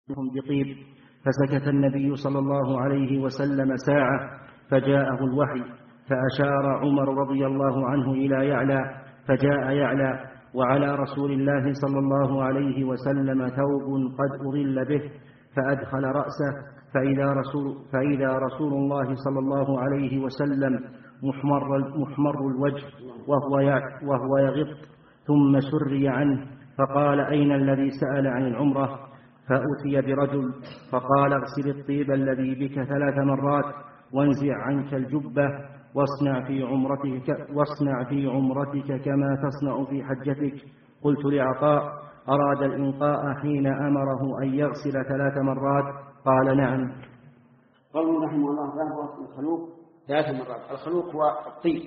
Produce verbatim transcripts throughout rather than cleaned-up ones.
بطيب. فسكت النبي صلى الله عليه وسلم ساعة فجاءه الوحي، فأشار عمر رضي الله عنه إلى يعلى، فجاء يعلى وعلى رسول الله صلى الله عليه وسلم ثوب قد أظل به، فأدخل رأسه فإذا رسول, فإذا رسول الله صلى الله عليه وسلم محمر, محمر الوجه وهو, وهو يغط، ثم سري عنه فقال: أين الذي سأل عن العمرة؟ فأتي برجل فقال: اغسل الطيب الذي بك ثلاث مرات وانزع عنك الجبة واصنع في عمرتك, واصنع في عمرتك كما تصنع في حجتك. قلت لعطاء: أراد الإنقاء حين أمره أن يغسل ثلاث مرات؟ قال: نعم. قوله رحمه الله تعالى: الخلوق ثلاث مرات. الخلوق هو الطيب،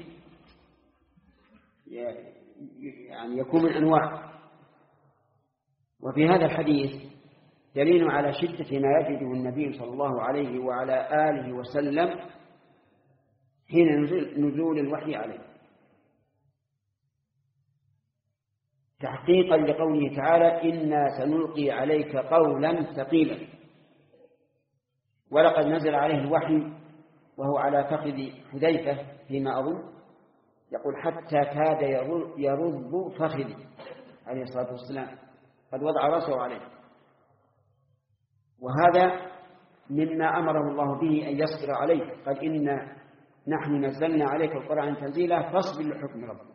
يعني يكون من أنواع. وفي هذا الحديث دليل على شدة ما يجده النبي صلى الله عليه وعلى آله وسلم حين نزول الوحي عليه، تحقيقا لقوله تعالى: إنا سنلقي عليك قولا ثقيلا. ولقد نزل عليه الوحي وهو على فخذ حذيفة فيما أظن، يقول: حتى كاد يرض فخذي عليه الصلاة والسلام، قد وضع رأسه عليه. وهذا مما أمره الله به أن يصبر عليه، قال: إنا نحن نزلنا عليك القرآن تنزيلا فاصبر لحكم ربك.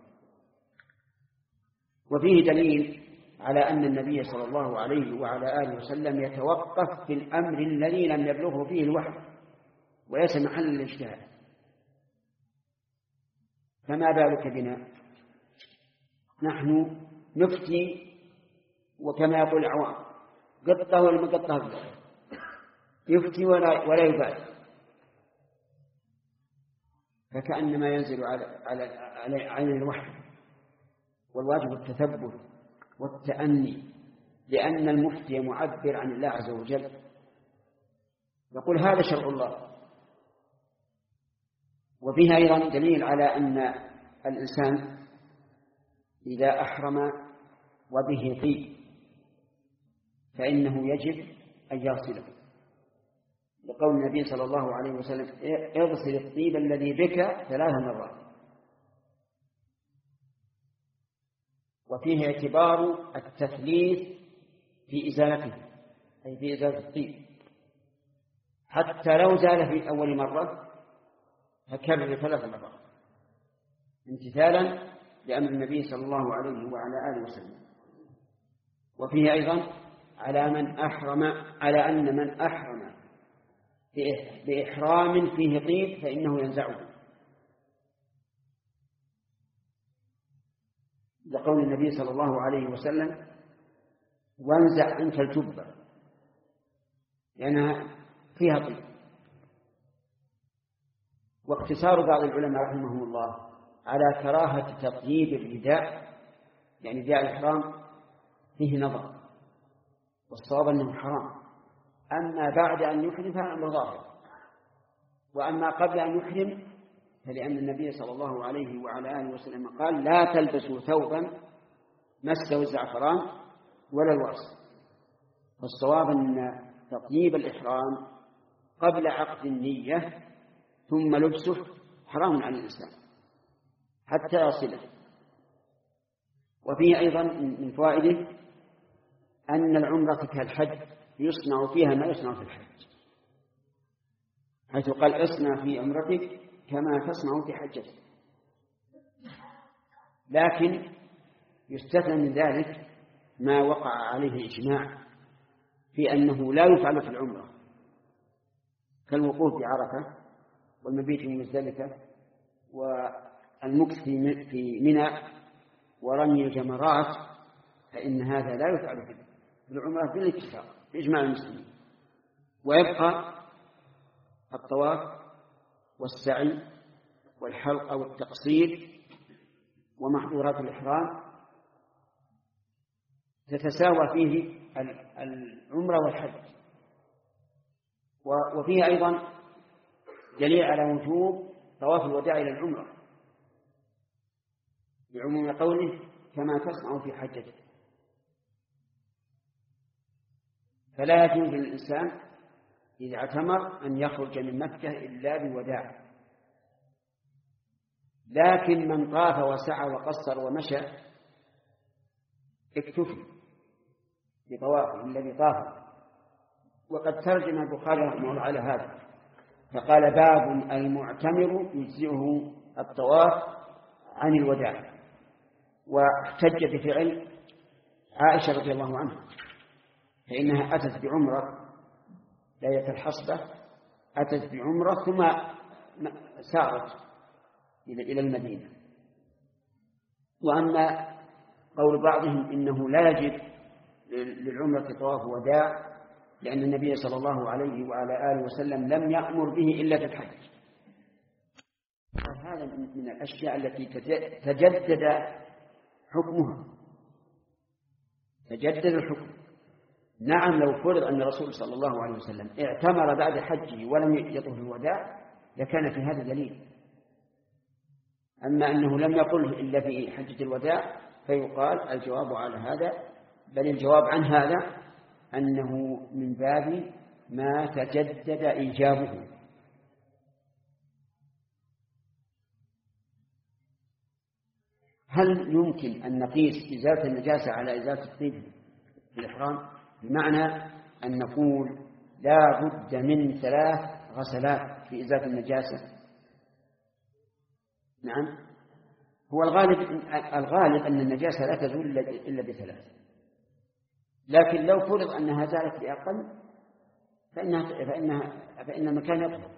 وفيه دليل على أن النبي صلى الله عليه وعلى آله وسلم يتوقف في الأمر الذي لم يبلغه فيه الوحي وليس محل الاجتهاد. فما بالك بنا نحن نفتي وكما يقول العوام قطة ولا مقطة، يفتي ولا, ولا يبالي، فكأنما ينزل على, على, على, على الوحي. والواجب التثبت والتأني، لأن المفتي معبر عن الله عز وجل، يقول: هذا شرع الله. وفيها أيضا دليل على أن الإنسان إذا أحرم وبه طيب فإنه يجب أن يغسله، لقول النبي صلى الله عليه وسلم: اغسل الطيب الذي بك ثلاث مرات. وفيه اعتبار التثليث في إزالته، أي في إزالة الطيب، حتى لو زال في أول مرة فكرر ثلاث مرات امتثالا لأمر النبي صلى الله عليه وعلى آله وسلم. وفيه أيضا على من أحرم على أن من أحرم بإحرام فيه طيب فإنه ينزعه، لقول النبي صلى الله عليه وسلم: وانزع عنك الجبة، لأنها فيها طيب. واقتصار بعض العلماء رحمهم الله على كراهة تطييب الرداء، يعني رداء الإحرام، فيه نظر، والصواب أنه حرام. أما بعد أن يحرم فأمر ظاهر، وأما قبل أن يحرم فلأن النبي صلى الله عليه وعلى آله وسلم قال: لا تلبسوا ثوبا مسه الزعفران ولا الورس. فالصواب أن تطيب الإحرام قبل عقد النية ثم لبسه حرام على الإنسان حتى يصله. وفيه أيضا من فوائده أن العمرة كالحج يصنع فيها ما يصنع في الحج، حيث قال: اصنع في عمرتك كما تصنع في حجتك. لكن يستثنى من ذلك ما وقع عليه إجماع في أنه لا يفعل في العمرة، كالوقوف بعرفة والمبيت في مزدلفة والمكث في منى ورمي الجمرات، فإن هذا لا يفعل في العمرة بالاتفاق بإجماع المسلمين. ويبقى الطواف والسعي والحلق أو التقصير ومحظورات الإحرام تتساوى فيه العمرة والحج. وفيه أيضا دليل على وجوب طواف الوداع إلى العمرة بعموم قوله: كما تصنع في حجتك. فلا يجوز للإنسان إذا اعتمر أن يخرج من مكة إلا بوداع. لكن من طاف وسعى وقصر ومشى اكتفي بطوافه الذي طاف. وقد ترجم البخاري رحمه الله على هذا فقال: باب المعتمر يجزئه الطواف عن الوداع. واحتج بفعل عائشة رضي الله عنها، فإنها أتت بعمرة ليلة الحصبة، أتت بعمرة ثم سارت إلى المدينة. وأما قول بعضهم إنه لا يجب للعمرة طواف وداع لأن النبي صلى الله عليه وعلى آله وسلم لم يأمر به إلا في الحج. هذا من الأشياء التي تجدد حكمها، تجدد الحكم. نعم، لو فرض أن الرسول صلى الله عليه وسلم اعتمر بعد حجه ولم يطف الوداع لكان في هذا دليل. أما أنه لم يقله إلا في حجة الوداع فيقال الجواب على هذا، بل الجواب عن هذا أنه من باب ما تجدد إيجابه. هل يمكن أن نقيس إزالة النجاسة على إزالة الطيب في الإحرام؟ بمعنى أن نقول لا بد من ثلاث غسلات في إزالة النجاسة. نعم، هو الغالب الغالب أن النجاسة لا تزول إلا بثلاث، لكن لو فرض أنها زالت بأقل فإنها فإنها فإن المكان يطهر،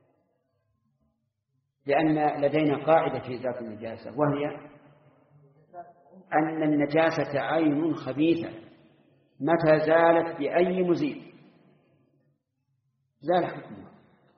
لأن لدينا قاعدة في إزالة النجاسة وهي أن النجاسة عين خبيثة متى زالت بأي مزيل زال حكمها.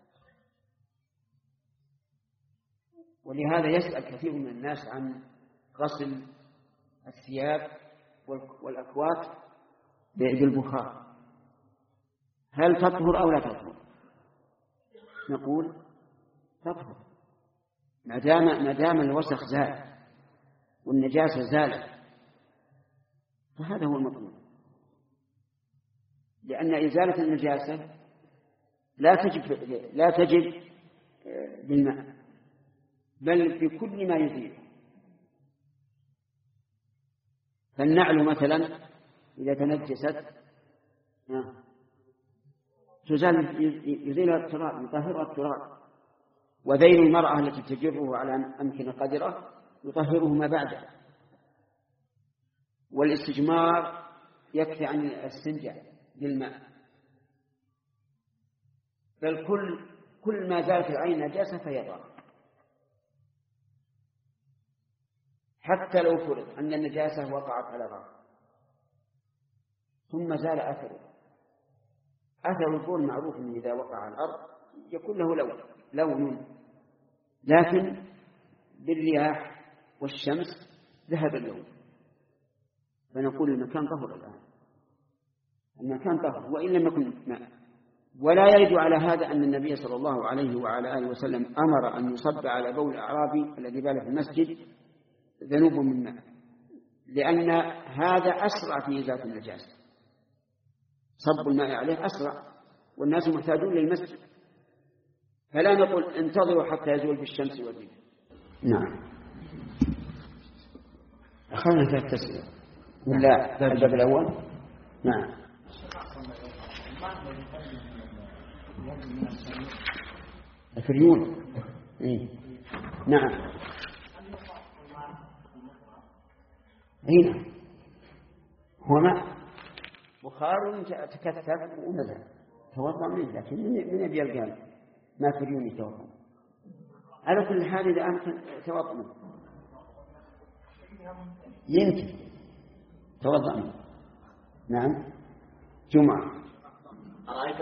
ولهذا يسأل كثير من الناس عن غسل الثياب والأكوات بالبخار، هل تطهر أو لا تطهر؟ نقول تطهر ما دام ما دام الوسخ زال والنجاسة زالت، فهذا هو المطلوب. لأن إزالة النجاسة لا تجب لا تجب بالماء بل بكل ما يزيل. فالنعل مثلا إذا تنجست تزال يزيلها التراب يطهرها التراب، وذيل المرأة التي تجره على أمكنة قدرة يطهره ما بعده، والاستجمار يكفي عن الاستنجاء بالماء. بل كل كل ما زالت العين نجاسة فهي طاهرة، حتى لو فرض أن النجاسة وقعت على الأرض ثم زال أثره. أثر البول معروف أنه إذا وقع على الأرض يكون له لون لون لكن بالرياح والشمس ذهب اللون، فنقول المكان طهر الآن، المكان طهر وإن لم يكن ماء. ولا يرد على هذا أن النبي صلى الله عليه وعلى آله وسلم أمر أن يصب على بول الأعرابي الذي بال في المسجد ذنوب من ماء، لأن هذا أسرع في إزالة النجاسة، صب الماء عليه أسرع والناس محتاجون للمسجد، فلا نقول انتظروا حتى يزول بالشمس والريح. نعم، أخذنا ثلاث تسئلة ولا الباب الأول؟ نعم. الفريون إيه؟ نعم. هنا هو ماء بخار تكثف ونزل توضأ منه، لكن من يبي القلب ما فريون يتوضأ على كل حال إذا أمكن توضأ منه يمكن توضأ منه. نعم. جمعة. رأيت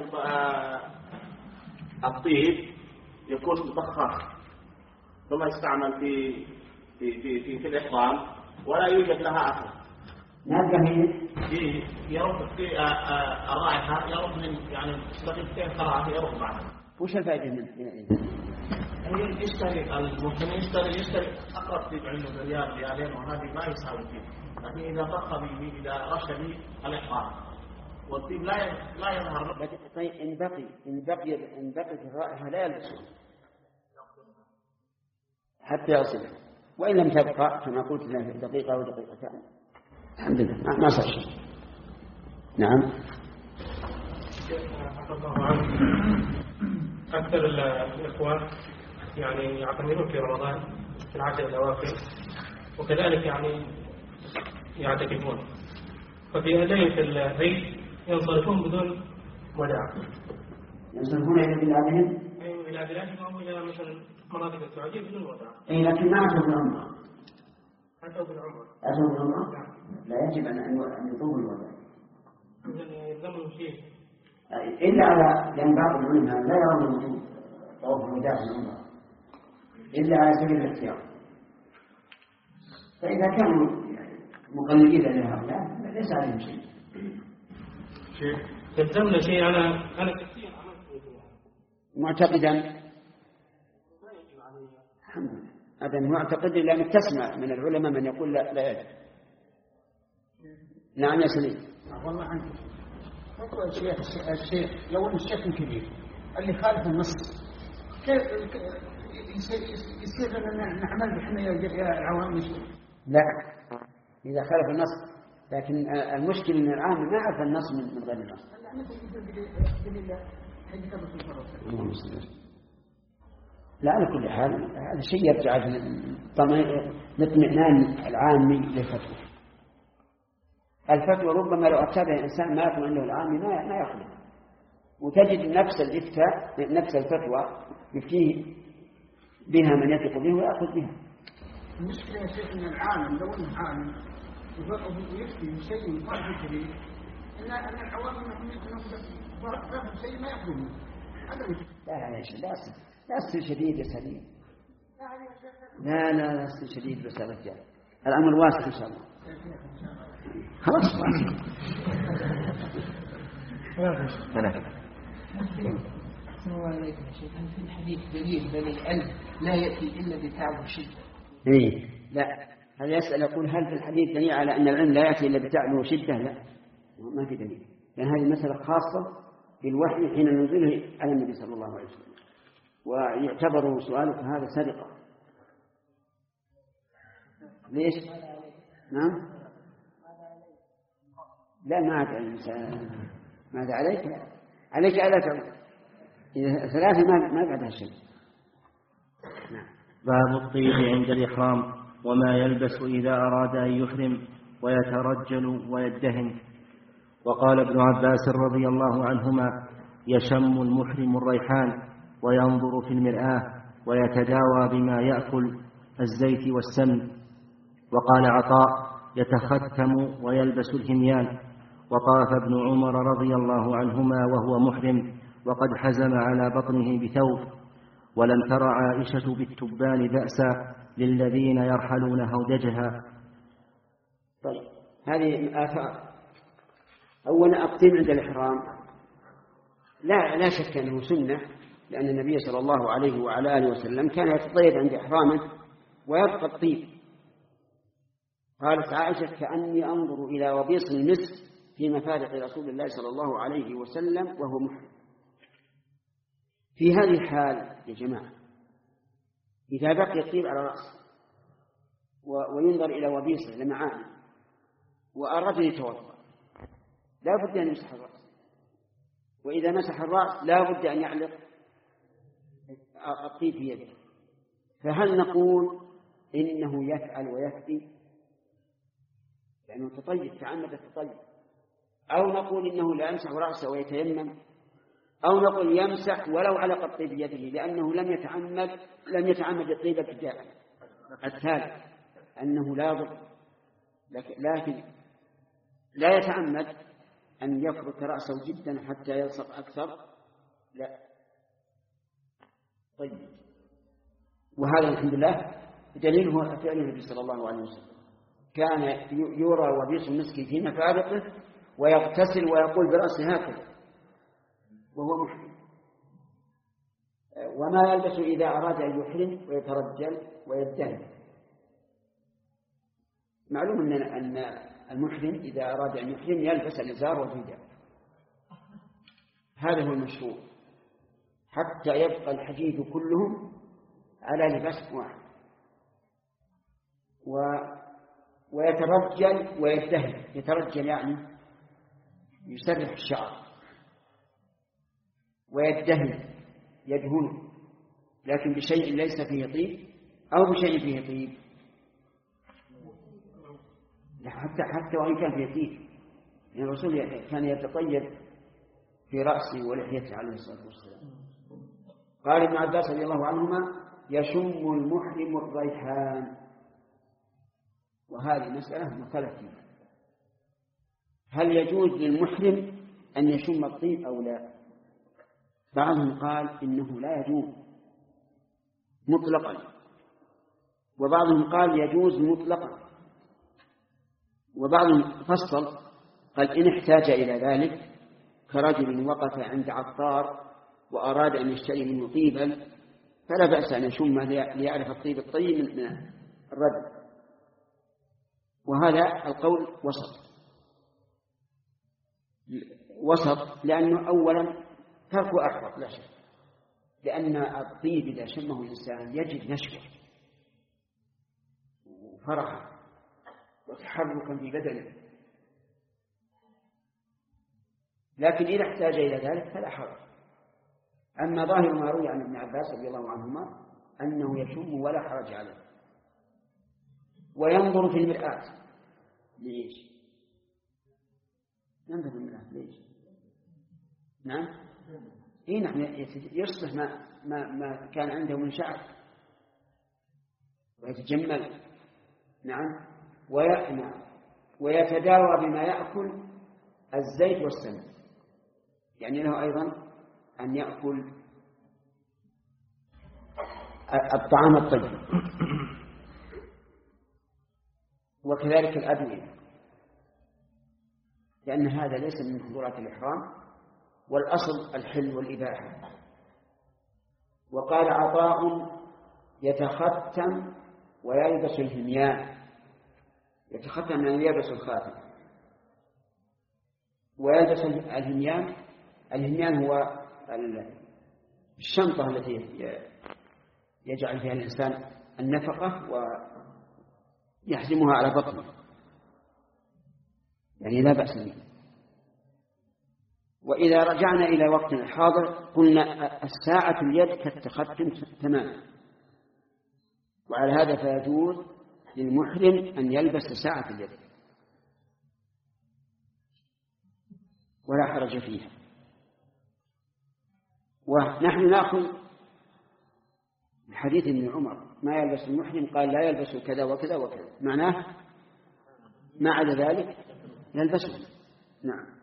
الطيب يكون بخار ثم يستعمل في في في في, في الإحرام ولا يوجد لها أثر. نبقى هي يرد في الرائحة يرد من يعني شقيقتين ثلاثة يرد بعدها. وش الفائدة منه؟ يعني يشتري الممكن يشتري يشتري أقرب طيب عنده ريال ريالين وهذه ما يساوي فيه، لكن إذا ضخ به إذا رش به الإحرام والطيب لا لا يظهر. طيب إن بقي إن بقي إن بقي في الرائحة لا يلبسه حتى يصل، وإن لم تبقى كما قلت له دقيقة أو دقيقتان الحمد لله ما صار شيء. نعم. أكثر الإخوان يعني يعتمرون في رمضان في العشر الأواخر، وكذلك يعني يعتكفون، ففي ليلة العيد ينصرفون بدون وداع. ينصرفون إلى بلادهم؟ أيوة إلى بلادهم أو إلى مثلا مناطق السعودية بدون وداع. إيه لكن ما أتوا بالعمرة. أتوا بالعمرة. أتوا بالعمرة؟ لا يجب أن أن يطوفوا بالوداع. يلزمهم شيء. إلا على لأن بعض العلماء لا يرون وجوب طواف الوداع في العمرة إلا على سبيل الاختيار. فإذا كانوا مقلدين لهؤلاء ليس عليهم شيء. شيء يلزمنا شيء. أنا أنا كثير معتقدا الحمد لله هذا معتقد، لأنك تسمع من العلماء من يقول لا لا يجب. نعم يا سليم. والله عنك الشيخ الشيخ لو ان الشيخ كبير اللي خالف النص كيف يصير لنا نعمل بحماية العوام؟ لا إذا خالف النص، لكن المشكلة ان العام ما عرف النص من غير النص. لا على كل حال هذا شيء يرجع لاطمئنان العامي للفتوى. الفتوى ربما لو أتابع الإنسان ما يكون عنده العامي ما ما يأخذه، وتجد نفس الإفتاء نفس الفتوى يفتيه بها من يثق به ويأخذ بها. المشكلة يا شيخ إن العالم لو إنه عالم ويفتي شيء مخالف به إن أن العوام إنهم يأخذون شيء ما يأخذونه. لا يا شيخ لا لا أصل شديد يا سليم. لا لا لا أصل شديد بس يا رجال الأمر واسع إن شاء الله. خلاص أحسن الله عليكم يا شيخ. هل في الحديث دليل بل العلم لا يأتي إلا بتعب وشدة؟ إيه لا هذا يسأل يقول هل في الحديث دليل على أن العلم لا يأتي إلا بتعب وشدة؟ لا ما في دليل، لأن هذه مسألة خاصة بالوحي حين نزله على النبي صلى الله عليه وسلم، ويعتبر سؤالك هذا سرقة. ليش؟ نعم لا ما عاد الإنسان ماذا عليك؟ عليك ألا تعود إذا ثلاثة ما ما بعدها شيء. نعم. باب الطيب عند الإحرام وما يلبس إذا أراد أن يحرم ويترجل ويدهن. وقال ابن عباس رضي الله عنهما يشم المحرم الريحان وينظر في المرآة ويتداوى بما يأكل الزيت والسمن. وقال عطاء يتختم ويلبس الهميان. وطاف ابن عمر رضي الله عنهما وهو محرم وقد حزم على بطنه بثوب. ولم تر عائشة بالتبان بأسا للذين يرحلون هودجها. طيب هذه آثار. أولا الطيب عند الإحرام لا لا شك أنه سنة، لأن النبي صلى الله عليه وعلى آله وسلم كان يتطيب عند إحرامه ويبقى الطيب. قالت عائشة كأني أنظر إلى وبيص المسك في مفارق رسول الله صلى الله عليه وسلم وهو محرم. في هذه الحال يا جماعة إذا بقي الطيب على رأسه وينظر إلى وبيصه لمعانه وأراد أن يتوضأ لا بد أن يمسح الرأس، وإذا مسح الرأس لا بد أن يعلق الطيب في يده. فهل نقول إنه يفعل ويكفي لأنه تطيب تعمد التطيب، أو نقول إنه لا يمسح رأسه ويتيمم، أو نقول يمسح ولو علق الطيب بيده لأنه لم يتعمد لم يتعمد الطيب ابتداء. الثالث أنه لا ضر، لكن لا يتعمد أن يفرك رأسه جدا حتى يلصق أكثر، لا. طيب وهذا الحمد لله دليله فعل النبي صلى الله عليه وسلم، كان يرى وبيص المسك في مفارقه ويغتسل ويقول برأسه هكذا وهو محرم. وما يلبس إذا أراد أن يحرم ويترجل ويدهن. معلوم أن المحرم إذا أراد أن يحرم يلبس الإزار والرداء هذا هو المشروع، حتى يبقى الحديد كلهم على لباس واحد، و ويترجل ويدهن. يترجل يعني يسرح الشعر، ويدهن يدهن، لكن بشيء ليس فيه طيب أو بشيء فيه طيب، حتى حتى وإن كان فيه طيب. يعني الرسول كان يتطيب في رأسه ولحيته عليه الصلاة والسلام. قال ابن عباس رضي الله عنهما: يشم المحرم الريحان. وهذه مسألة مختلف فيها، هل يجوز للمحرم أن يشم الطيب أو لا؟ بعضهم قال إنه لا يجوز مطلقا، وبعضهم قال يجوز مطلقا، وبعضهم فصل قال إن احتاج إلى ذلك، كرجل وقف عند عطار وأراد أن يشتري منه طيبا فلا بأس أن يشم ليعرف الطيب الطيب من الرجل. وهذا القول وسط وسط لأنه أولا تركه أحوط لا شك، لأن الطيب إذا شمه الإنسان يجد نشوة وفرحا وتحركا في بدنه، لكن إذا احتاج إلى ذلك فلا حرج. أما ظاهر ما روي عن ابن عباس رضي الله عنهما أنه يشم ولا حرج عليه. وينظر في المرآة ليش؟ ينظر في المرآة ليش؟ نعم إيه نعم، يصلح ما, ما, ما كان عنده من شعر ويتجمل. نعم ويأمع ويتداوى بما يأكل الزيت والسمن، يعني له أيضا أن يأكل الطعام الطيب، وكذلك الأدوية، لأن هذا ليس من محظورات الإحرام، والأصل الحل والإباحة. وقال عطاء: يتختم ويلبس الهميان. يتختم يعني يلبس الخاتم، ويلبس الهميان. الهميان هو الشنطة التي يجعل فيها الإنسان النفقة ويحزمها على بطنه، يعني لا بأس به. وإذا رجعنا إلى وقتنا الحاضر قلنا الساعة اليد كالتختم تماما، وعلى هذا فيجوز للمحرم أن يلبس ساعة اليد ولا حرج فيها. ونحن نأخذ الحديث ابن عمر: ما يلبس المحرم، قال لا يلبس كذا وكذا وكذا، معناه ما عدا ذلك يلبسه. نعم.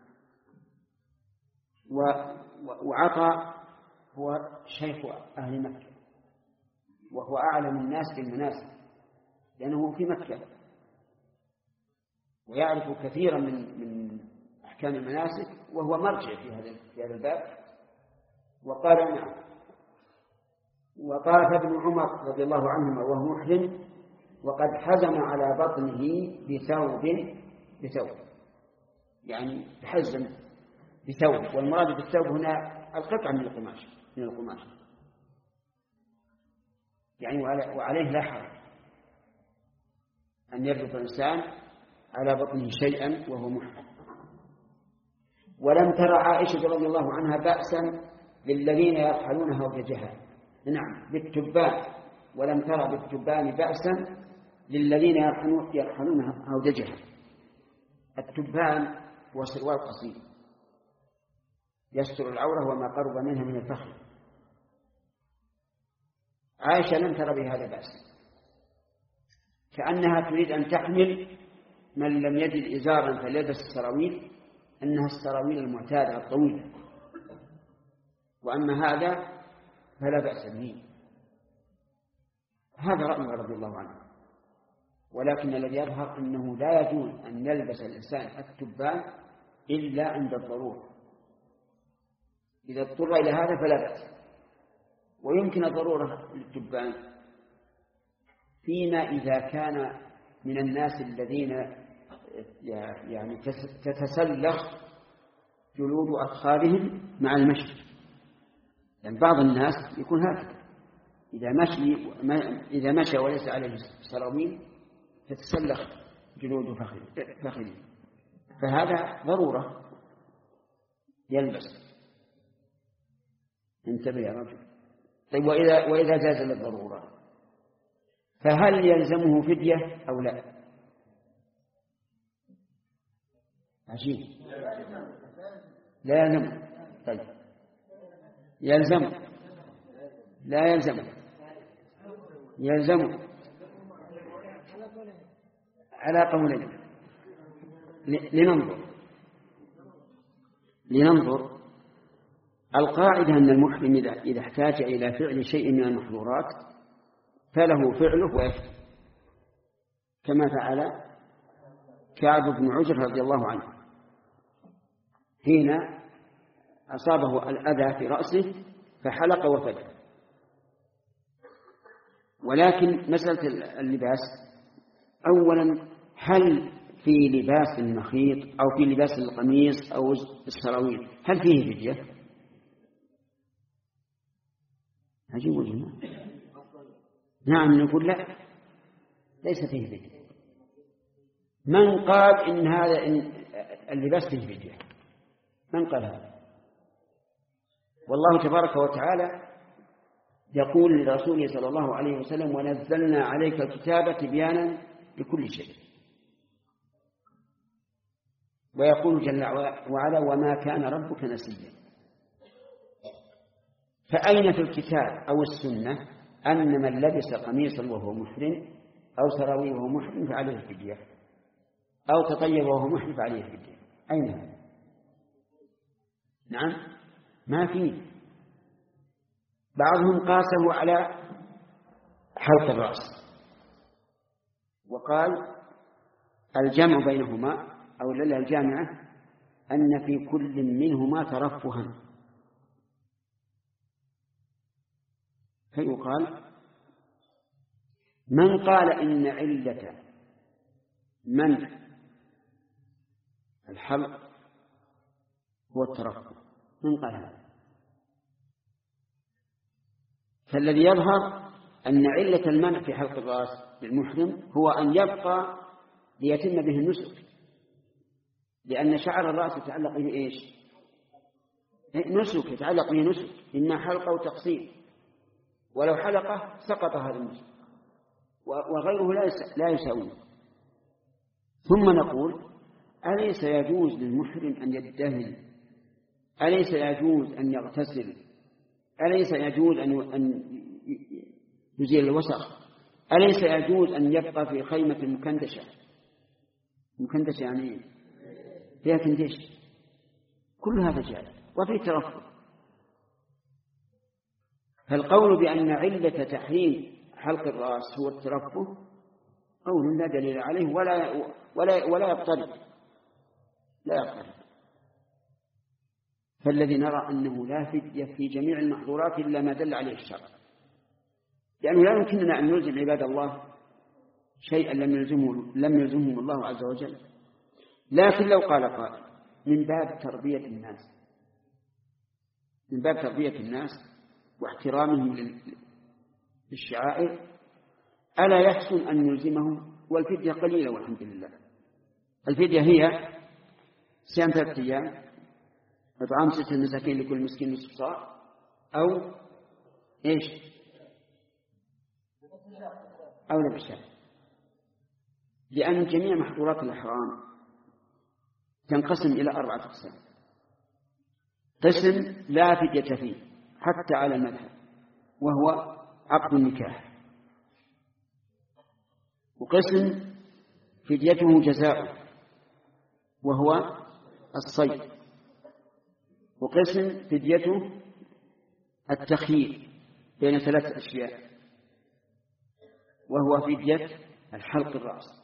وعطى هو شيخ أهل مكة، وهو أعلم الناس بالمناسك لأنه في مكة ويعرف كثيرا من من أحكام المناسك، وهو مرجع في هذا في هذا الباب. وقال: نعم. وقال ابن عمر رضي الله عنهما وهو محرم: وقد حزم على بطنه بثوب بثوب يعني حزم بثوب، والمراد بالثوب هنا القطعة من القماش من القماش يعني وعليه لا حرج أن يربط الإنسان على بطنه شيئا وهو محرم. ولم ترى عائشة رضي الله عنها بأسا للذين يرحلون هودجها. نعم بالتبان. ولم ترى بالتبان بأسا للذين يرحلون هودجها. التبان هو سروال قصير يستر العورة وما قرب منها من الفخذ. عائشة لم ترى بهذا بأس، كأنها تريد أن تحمل من لم يجد إزارا فليلبس السراويل، أنها السراويل المعتادة الطويلة، وأما هذا فلا بأس به. هذا رأيه رضي الله عنه. ولكن الذي يظهر أنه لا يجوز أن يلبس الإنسان التبان إلا عند الضرورة. إذا اضطر إلى هذا فلا بأس. ويمكن الضرورة للتبان فيما إذا كان من الناس الذين يعني تتسلخ جلود أطفالهم مع المشي. يعني بعض الناس يكون هكذا، إذا مشي إذا مشى وليس عليه سراويل تتسلخ جلود فخذه، فهذا ضرورة يلبس. انتبه يا رجل. طيب وإذا وإذا جاز للضرورة فهل يلزمه فدية أو لا؟ عجيب. لا يلزم. طيب يلزم لا يلزم يلزم على قولين. لننظر لننظر القاعدة أن المحرم إذا احتاج إلى فعل شيء من المحظورات فله فعله ويفعل، كما فعل كعب بن عجر رضي الله عنه حين أصابه الأذى في رأسه فحلق وفدى. ولكن مسألة اللباس، أولا هل في لباس المخيط أو في لباس القميص أو السراويل هل فيه فدية؟ عجيب جدا. نعم نقول لا، ليس فيه فدية. من قال إن هذا إن اللباس فيه فدية؟ من قال هذا؟ والله تبارك وتعالى يقول لرسوله صلى الله عليه وسلم: ونزلنا عليك الكتاب تبيانا لكل شيء. ويقول جل وعلا: وما كان ربك نسيا. فأين في الكتاب أو السنة أن من لبس قميصا وهو محرم أو سراويل وهو محرم فعليه فدية، أو تطيب وهو محرم فعليه فدية؟ أين هذا؟ نعم ما فيه. بعضهم قاسه على حلق الرأس وقال الجمع بينهما أو العلة الجامعة أن في كل منهما ترفها، فيقال من قال إن علة منع الحلق هو الترفه، من قال هذا؟ فالذي يظهر أن علة المنع في حلق الرأس للمحرم هو أن يبقى ليتم به النسك، لأن شعر الرأس يتعلق به إيش؟ نسك، يتعلق به نسك، إما حلقة أو تقصير، ولو حلقه سقط هذا النسك وغيره لا يساويه. ثم نقول: أليس يجوز للمحرم أن يدهن؟ أليس يجوز أن يغتسل؟ أليس يجوز أن يزيل الوسخ؟ أليس يجوز أن يبقى في خيمة مكندشة؟ مكندشة يعني فيها كندش، كل هذا جائز وفي ترفه. فالقول بأن علة تحريم حلق الرأس هو الترفه قول لا دليل عليه ولا ولا ولا يضطرب لا يضطرب. فالذي نرى أنه لا فدية في جميع المحظورات إلا ما دل عليه الشرع، لأنه لا يمكننا أن نلزم عباد الله شيئا لم يلزمه لم يلزمهم الله عز وجل. لكن لو قال قائل من باب تربية الناس من باب تربية الناس واحترامهم للشعائر ألا يحسن أن نلزمهم؟ والفدية قليلة والحمد لله. الفدية هي صيام ثلاثة أيام، إطعام ستة مساكين لكل مسكين نصف صاع، أو إيش؟ أو لبشاء. لأن جميع محظورات الإحرام تنقسم إلى أربعة أقسام: قسم لا فدية فيه حتى على المذهب وهو عقد النكاح، وقسم فديته جزاء وهو الصيد، وقسم فديته التخيير بين ثلاث أشياء وهو فدية الحلق الرأس.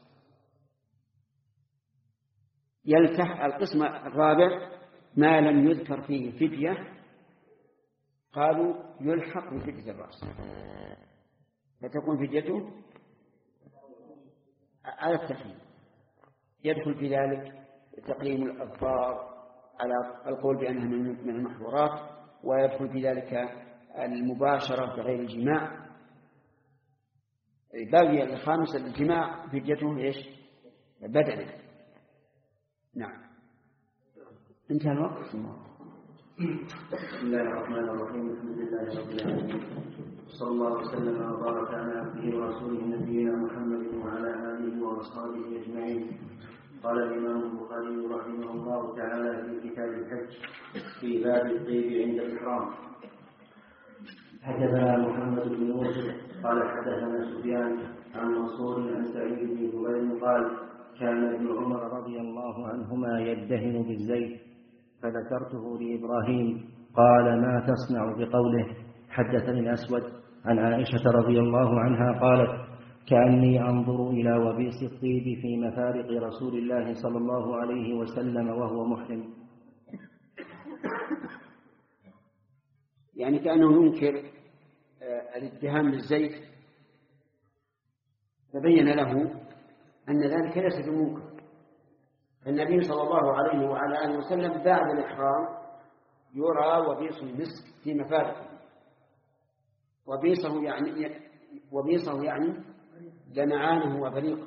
يلتح القسم الرابع ما لم يذكر فيه فدية، قالوا يلحق بفدية الرأس، فتكون فديته على التخيير. يدخل في ذلك تقليم الأظفار على القول بأنها من المحظورات، ويدخل في ذلك المباشرة بغير الجماع. باقي الخامس الجماع فديته إيش؟ بدنه. نعم. انتهى الوقت. بسم الله الرحمن الرحيم. الحمد لله رب العالمين، صلى الله وسلم وبارك على عبده ورسوله نبينا محمد وعلى آله وأصحابه أجمعين. قال الإمام البخاري رحمه الله تعالى في كتاب الحج في باب الطيب عند الإحرام: حدثنا محمد بن يوسف قال حدثنا سفيان عن منصور عن سعيد بن جبير قال: كان ابن عمر رضي الله عنهما يدهن بالزيت، فذكرته لإبراهيم قال: ما تصنع بقوله؟ حدثني الأسود عن عائشة رضي الله عنها قالت: كأني أنظر إلى وبيس الطيب في مفارق رسول الله صلى الله عليه وسلم وهو محرم. يعني كأنه ينكر الاتهام بالزيت، فبين له أن ذلك ليس بمنكر. النبي صلى الله عليه وعلى آله وسلم بعد الإحرام يرى وبيص المسك في مفارقه. وبيصه يعني وبيصه يعني لمعانه وبريقه.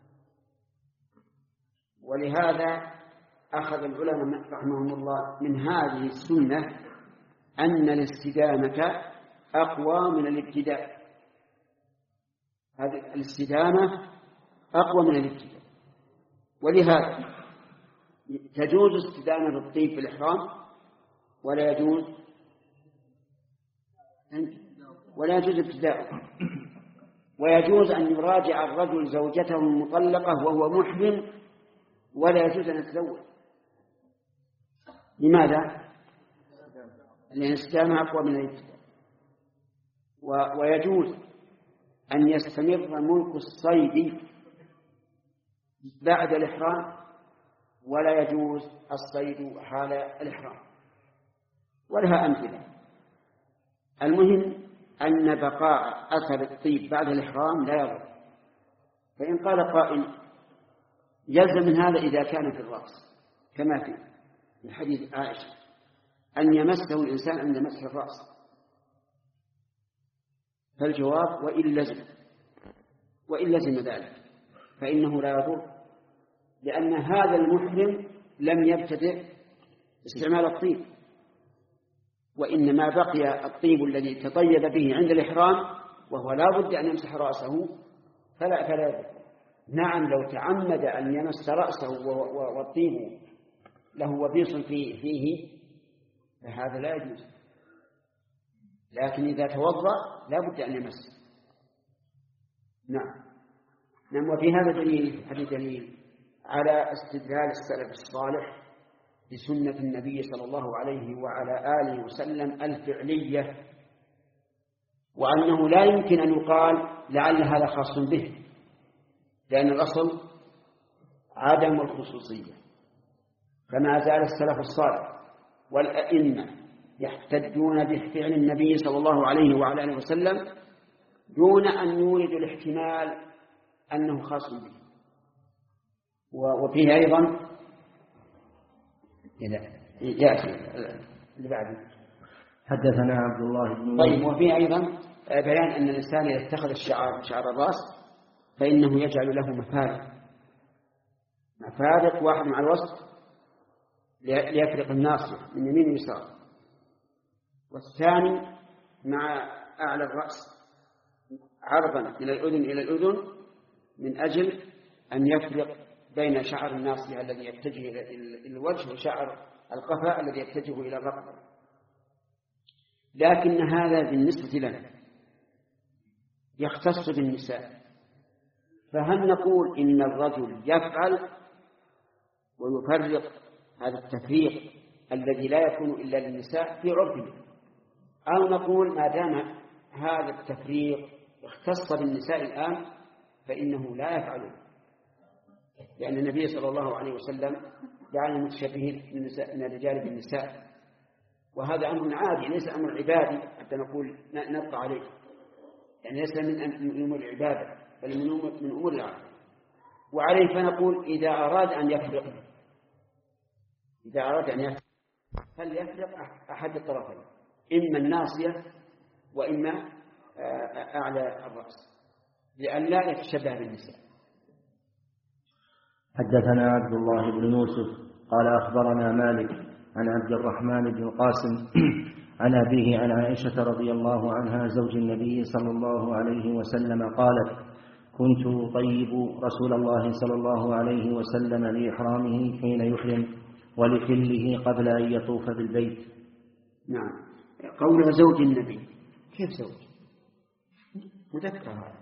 ولهذا أخذ العلماء رحمهم الله من هذه السنة أن الاستدامة أقوى من الابتداء. هذه الاستدامة أقوى من الابتداء، ولهذا تجوز استدامة الطيب في الإحرام، ولا يجوز ولا يجوز ابتداء. ويجوز أن يراجع الرجل زوجته المطلقة وهو محرم، ولا يجوز أن يتزوج. لماذا؟ لأن الاستدامة أقوى من الابتداء. ويجوز أن يستمر ملك الصيد بعد الإحرام، ولا يجوز الصيد حال الإحرام، ولها أمثلة. المهم أن بقاء أثر الطيب بعد الإحرام لا يضر. فإن قال قائل: يلزم من هذا إذا كان في الرأس، كما في حديث عائشة أن يمسه الإنسان عند مسح الرأس، فالجواب: وإن لزم وإن لزم ذلك فإنه لا يضر، لأن هذا المحرم لم يبتدئ استعمال الطيب، وإنما بقي الطيب الذي تطيب به عند الإحرام، وهو لا بد أن يمسح رأسه، فلا فلا يضر. نعم، لو تعمد أن يمس رأسه والطيب له وبيص فيه, فيه فهذا لا يجوز، لكن إذا توضأ لا بد أن يمس. نعم نعم وفي هذا دليل هذا دليل على استدلال السلف الصالح بسنة النبي صلى الله عليه وعلى آله وسلم الفعلية، وأنه لا يمكن أن يقال لعل هذا خاص به، لأن الأصل عدم الخصوصية. فما زال السلف الصالح والأئمة يحتجون بفعل النبي صلى الله عليه وعلى آله وسلم دون أن يوردوا الاحتمال أنه خاص به. وفيه أيضا يأتي اللي بعده. حدثنا عبد الله بن طيب وفيه أيضا بيان أن الإنسان إذا اتخذ الشعر شعر الرأس فإنه يجعل له مفارق مفارق واحد مع الوسط ليفرق الناصية من يمين ويسار، والثاني مع أعلى الرأس عرضا إلى الأذن إلى الأذن من أجل أن يفرق بين شعر الناصية الذي يتجه إلى الوجه وشعر القفا الذي يتجه إلى الرقبة. لكن هذا بالنسبة لنا يختص بالنساء، فهل نقول إن الرجل يفعل ويفرق هذا التفريق الذي لا يكون إلا للنساء في عرفه، أو نقول ما دام هذا التفريق اختص بالنساء الآن فإنه لا يفعله، لأن النبي صلى الله عليه وسلم جعل المتشبهين من الرجال بالنساء، وهذا أمر عادي ليس أمر عبادي حتى نقول نبقى عليه، يعني ليس من أمور العبادة بل من أمور العادة. وعليه فنقول إذا أراد أن يفرق إذا أراد أن يفرق فليفرق أحد الطرفين، إما الناصية وإما أعلى الرأس، لئلا يتشبه بالنساء. حدثنا عبد الله بن يوسف قال أخبرنا مالك عن عبد الرحمن بن القاسم عن أبيه عن عائشة رضي الله عنها زوج النبي صلى الله عليه وسلم قالت: كنت أطيب رسول الله صلى الله عليه وسلم لإحرامه حين يحرم ولحله قبل أن يطوف بالبيت. نعم. قول زوج النبي، كيف زوج؟ مذكر هذا،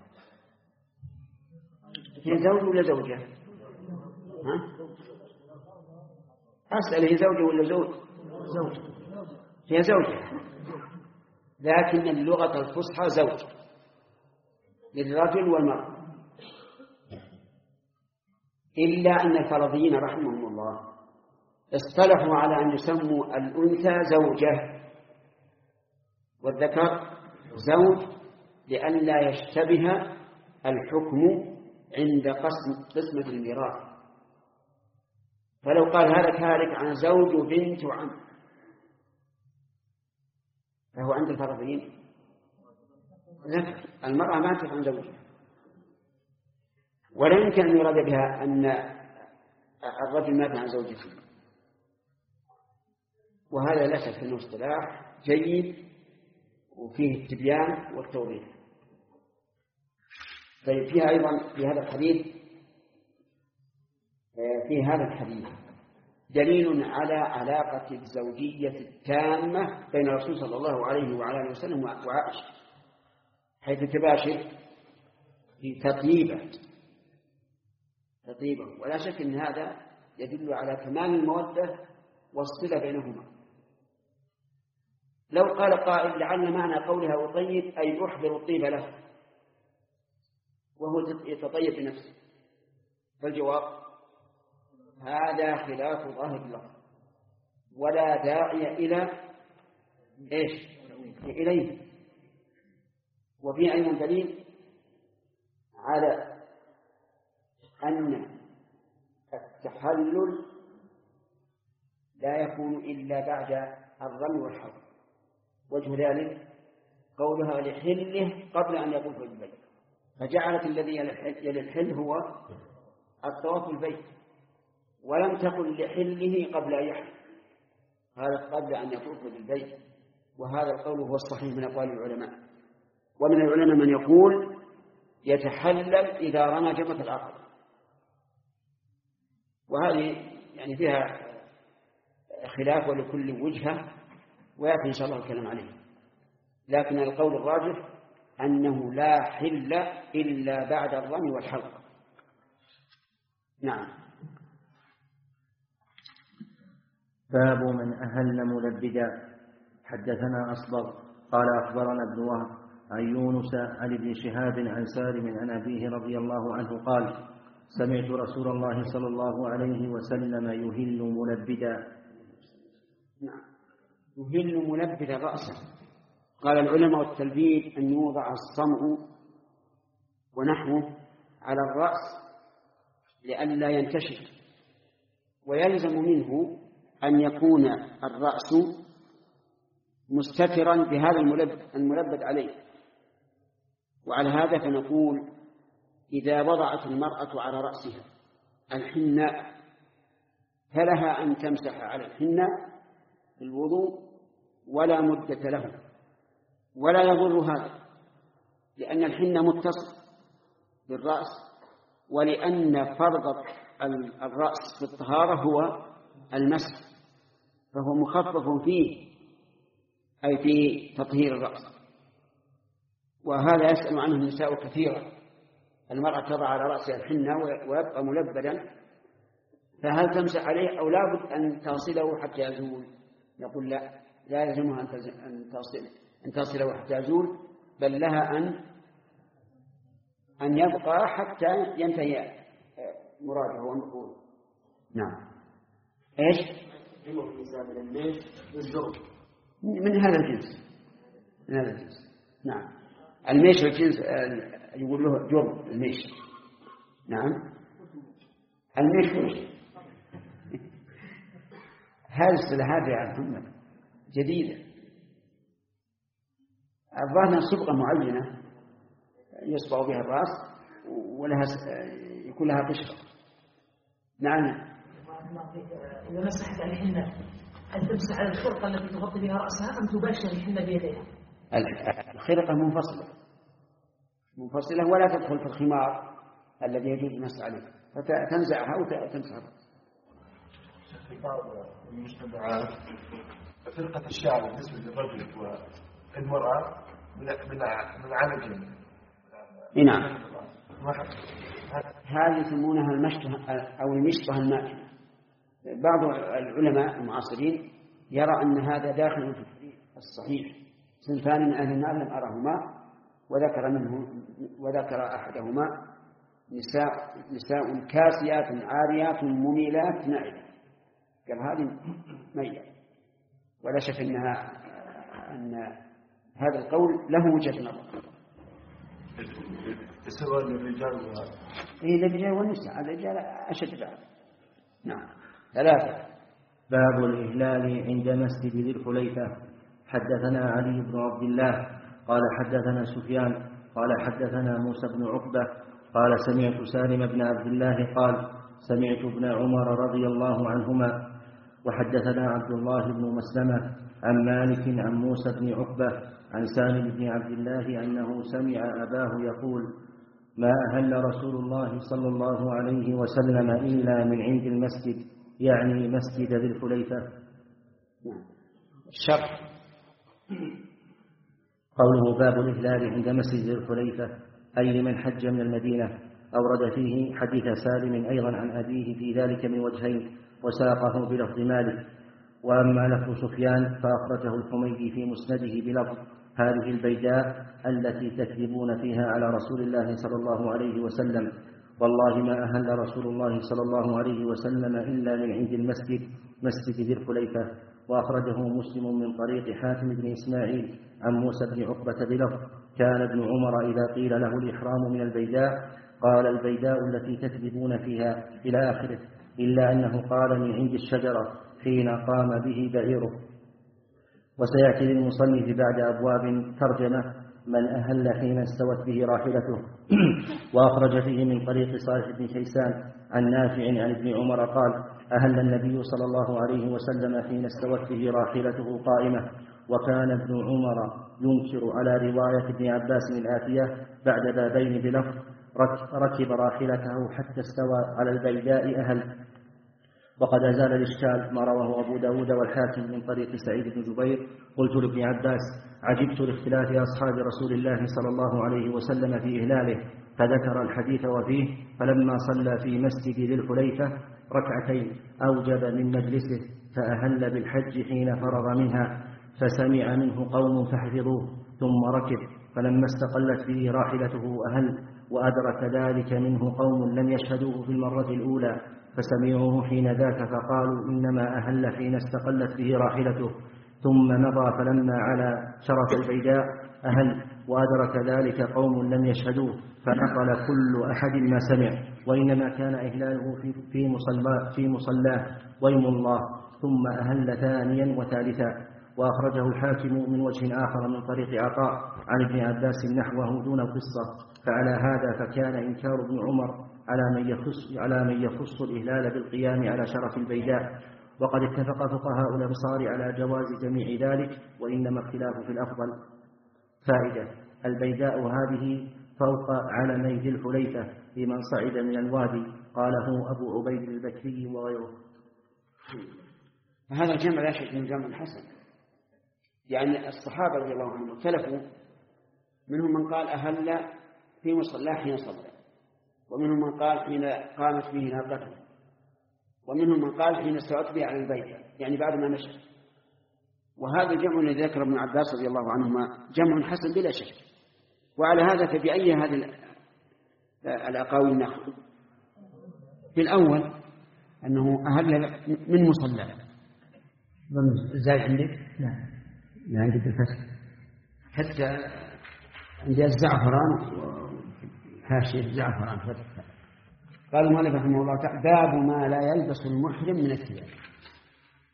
هي زوج ولا زوجة؟ ها؟ أسأل هي زوجة ولا زوج؟ زوج. هي زوجة، لكن اللغة الفصحى زوج للرجل والمرأة، إلا أن الفرضيين رحمهم الله اصطلحوا على أن يسموا الأنثى زوجة والذكر زوج، لئلا يشتبه الحكم عند قسم قسمة الميراث. فلو قال هذا كذلك عن زوج وبنت وعم، فهو عند الفرضيين ذكر، المرأة ما تفعل زوجها، ولا يمكن أن يراد بها أن الرجل مات عن زوجته. وهذا لا شك أنه اصطلاح جيد وفيه التبيان والتوضيح. طيب فيها أيضا في هذا الحديث في هذا الحديث دليل على علاقة الزوجية التامة بين الرسول صلى الله عليه وعلى آله وسلم وعائشة، حيث تباشر في تطيبة تطيبه، ولا شك أن هذا يدل على كمال المودة والصلة بينهما. لو قال قائل لعل معنى قولها أطيب أي أحضر الطيب له وهو يتطيب بنفسه، فالجواب هذا خلاف ظاهر اللفظ ولا داعي إلى إيش إليه. وفي أيضا دليل على أن التحلل لا يكون إلا بعد الرمي والحلق، وجه ذلك قولها لحله قبل أن يطوف بالبيت، فجعلت الذي يلي الحل هو الطواف بالبيت، ولم تقل لحله قبل أن يحل، هذا قبل أن يطوف بالبيت. وهذا القول هو الصحيح من أقوال العلماء. ومن العلماء من يقول يتحلل إذا رمى جمرة العقبة، وهذه يعني فيها خلاف ولكل وجهة ويأتي إن شاء الله الكلام عليه، لكن القول الراجح أنه لا حل إلا بعد الرمي والحلق. نعم. باب من أهل ملبدا. حدثنا أصبغ قال أخبرنا ابن وهب عن يونس عن ابن شهاب عن سالم عن أبيه رضي الله عنه قال: سمعت رسول الله صلى الله عليه وسلم يهل ملبدا. نعم، يهل ملبدا رأسا. قال العلماء التلبيد أن يوضع الصمع ونحوه على الرأس لئلا ينتشر، ويلزم منه أن يكون الرأس مستترا بهذا الملبد عليه. وعلى هذا فنقول إذا وضعت المرأة على رأسها الحناء فلها أن تمسح على الحناء في الوضوء ولا مدة له، ولا يضر هذا، لأن الحناء متصل بالرأس، ولأن فرض الرأس في الطهارة هو المسح، فهو مخفف فيه أي في تطهير الرأس. وهذا يسأل عنه النساء كثيرا، المرأة تضع على رأسها الحنة ويبقى ملبدا، فهل تمسح عليه أو لابد أن تصله حتى يزول؟ يقول لا، لا يلزمها أن تصل أن تصله حتى يزول، بل لها أن أن يبقى حتى ينتهي مراده ومقوله. نعم. إيش؟ من هذا الجنس، من هذا الجنس. نعم. الميش الجنس يقول له جرم الميش. نعم. الميش هذه الصلاحات يا محمد جديدة، الظاهر صبغة معينة يصبغ بها الرأس ولها يكون لها قشرة. نعم. إذا مسحت على الحنة هل تمسح على الخرقة التي تغطي بها رأسها أم تباشر الحنة بيديها؟ الخرقة منفصلة منفصلة ولا تدخل في الخمار الذي يجوز المسح عليه، فتنزعها وتمسحها. في بعض المجتمعات فرقة الشعر بالنسبة للرجل والمرأة من من عمل نعم. هذه يسمونها المشطة أو المشطة المائنة. بعض العلماء المعاصرين يرى أن هذا داخل في الصحيح. صنفان من أهل النار لم أرهما، وذكر منه وذكر أحدهما نساء نساء كاسيات عاريات مميلات ناعمات. قال هذه ميلة، ولا شك أنها أن هذا القول له وجهة نظر. سواء للرجال إيه للرجال والنساء، الرجال أشد بعد. نعم. ثلاثة. باب الإهلال عند مسجد ذي الحليفة. حدثنا علي بن عبد الله قال حدثنا سفيان قال حدثنا موسى بن عقبة قال سمعت سالم بن عبد الله قال سمعت ابن عمر رضي الله عنهما. وحدثنا عبد الله بن مسلمة عن مالك عن موسى بن عقبة عن سالم بن عبد الله أنه سمع أباه يقول ما أهل رسول الله صلى الله عليه وسلم إلا من عند المسجد، يعني مسجد ذي الحليفة. الشرح قوله باب الإهلال عند مسجد ذي الحليفة أي لمن حج من المدينة. أورد فيه حديث سالم أيضا عن أبيه في ذلك من وجهين وساقه بلفظ مالك. وأما لفظ سفيان فأخرجه الحميدي في مسنده بلفظ هذه البيداء التي تكذبون فيها على رسول الله صلى الله عليه وسلم، والله ما أهل رسول الله صلى الله عليه وسلم إلا من عند المسجد مسجد ذي الحليفة. وأخرجه مسلم من طريق حاتم بن إسماعيل عن موسى بن عقبة بلفظ كان ابن عمر إذا قيل له الإحرام من البيداء قال البيداء التي تكذبون فيها إلى آخره، إلا أنه قال من عند الشجرة حين قام به بعيره. وسيأتي للمصنف بعد أبواب ترجمة من أهل حين استوت به راحلته. وأخرج فيه من طريق صالح بن كيسان عن نافع عن ابن عمر قال أهل النبي صلى الله عليه وسلم حين استوت به راحلته قائمة. وكان ابن عمر ينكر على رواية ابن عباس الآتية بعد بابين بلفظ ركب راحلته حتى استوى على البيداء أهل. وقد أزال الإشكال ما رواه أبو داود والحاكم من طريق سعيد بن جبير. قلت لابن عباس عجبت لاختلاف أصحاب رسول الله صلى الله عليه وسلم في إهلاله، فذكر الحديث وفيه فلما صلى في مسجد ذي الحليفة ركعتين أوجب من مجلسه فأهل بالحج حين فرغ منها، فسمع منه قوم فحفظوه ثم ركب، فلما استقلت به راحلته أهل، وأدرك ذلك منه قوم لم يشهدوه في المرة الأولى فسمعوه حين ذاك فقالوا إنما أهل حين استقلت به راحلته، ثم مضى فلما على شرف البيداء أهل، وأدرك ذلك قوم لم يشهدوه فنقل كل أحد ما سمع، وإنما كان إهلاله في مصلاه في مصلاه ويم الله، ثم أهل ثانيا وثالثا. وأخرجه الحاكم من وجه آخر من طريق عطاء عن ابن عباس نحوه دون القصة. فعلى هذا فكان إنكار ابن عمر على من يخص, على من يخص الإهلال بالقيام على شرف البيداء. وقد اتفق فقهاء الأمصار على جواز جميع ذلك، وإنما اختلاف في الأفضل. فائدة: البيداء هذه فوق علمي ذي الحليفة لمن صعد من الوادي، قاله أبو عبيد البكري وغيره. هذا الجمع لا شك من جمع حسن، يعني الصحابة رضي الله عنهم اختلفوا، منهم من قال أهل في مصلاه حين صلى، ومنهم من قال حين قامت به ناقته، ومنهم من قال حين استوت به على البيت، يعني بعد ما مشى. وهذا الجمع الذي ذكر ابن عباس رضي الله عنهما جمع حسن بلا شك. وعلى هذا فبأي هذه الأقاويل نأخذ؟ في الأول أنه أهل من مصلاه. زاد عندك؟ نعم لا عندي بالفتح، حتى عند الزعفران وحاشية الزعفران فتح. قال المؤلف رحمه الله تعالى: باب ما لا يلبس المحرم من الثياب.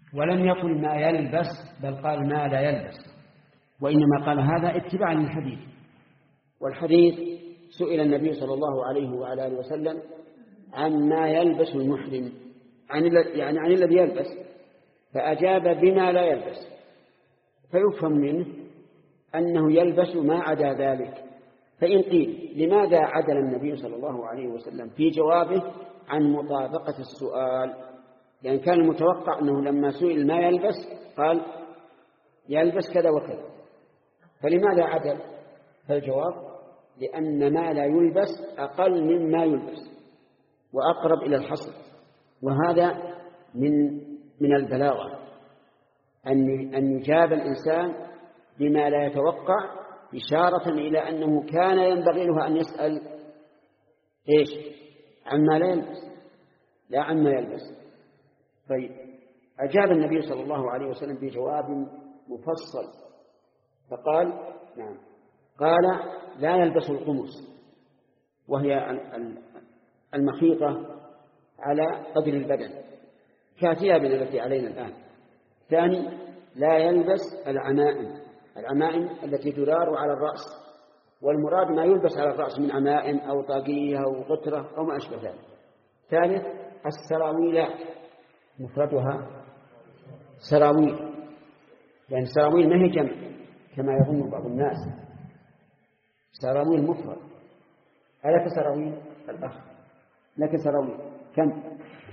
ولم يقل ما يلبس بل قال ما لا يلبس، وإنما قال هذا اتباعا للحديث. والحديث سئل النبي صلى الله عليه وعلى آله وسلم عما يلبس المحرم، عن يعني عن الذي يلبس، فأجاب بما لا يلبس، فيفهم منه أنه يلبس ما عدا ذلك. فإن قيل لماذا عدل النبي صلى الله عليه وسلم في جوابه عن مطابقة السؤال؟ يعني كان المتوقع أنه لما سئل ما يلبس قال يلبس كذا وكذا، فلماذا عدل؟ فالجواب لأن ما لا يلبس أقل مما يلبس وأقرب إلى الحصر، وهذا من من البلاغة أن أن يجاب الإنسان بما لا يتوقع، إشارة إلى أنه كان ينبغي له أن يسأل إيش عما لا يلبس لا عما يلبس. طيب، أجاب النبي صلى الله عليه وسلم بجواب مفصل فقال نعم قال لا يلبس القمص، وهي المخيطة على قدر البدن كثيابنا التي علينا الآن. ثاني، لا يلبس العمائم، العمائم التي تدار على الرأس، والمراد ما يلبس على الرأس من عمائم أو طاقية أو غترة أو ما أشبه ذلك. ثالث، السراويلات مفردها سراويل، يعني سراويل ما هي جمع كما يظن بعض الناس، سراويل مفرد. ألك سراويل الأخ لك سراويل كم؟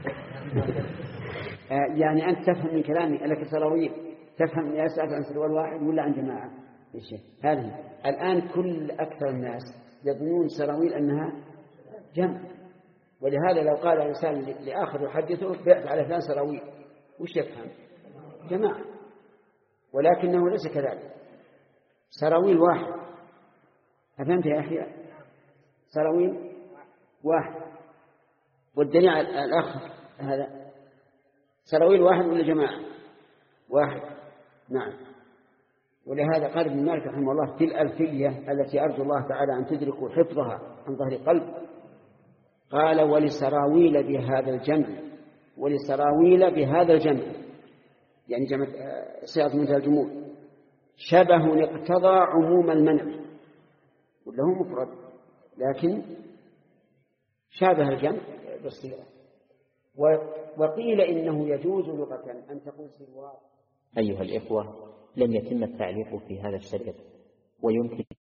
يعني أنت تفهم من كلامي ألك سراويل، تفهم يا أسأل عن سروال واحد ولا عن جماعة؟ هذه الآن كل أكثر الناس يظنون سراويل أنها جمع، ولهذا لو قال الإنسان لآخر يحدثه بعت على فلان سراويل وش يفهم؟ جماعة، ولكنه ليس كذلك، سراويل واحد. أفهمت يا أخي؟ سراويل واحد، والدليل على الأخ هذا سراويل واحد ولا جماعة؟ واحد، نعم. ولهذا قال ابن مالك رحمه الله في الألفية التي أرجو الله تعالى أن تدركوا حفظها عن ظهر قلب، قال ولسراويل بهذا الجمع، ولسراويل بهذا الجمع يعني جمع صيغة من الجموع، شبه اقتضى عموم المنع، وله مفرد لكن شابه الجمع بالصيغة. وقيل إنه يجوز لغة أن تقول سروال. أيها الإخوة، لم يتم التعليق في هذا السجل، ويمكن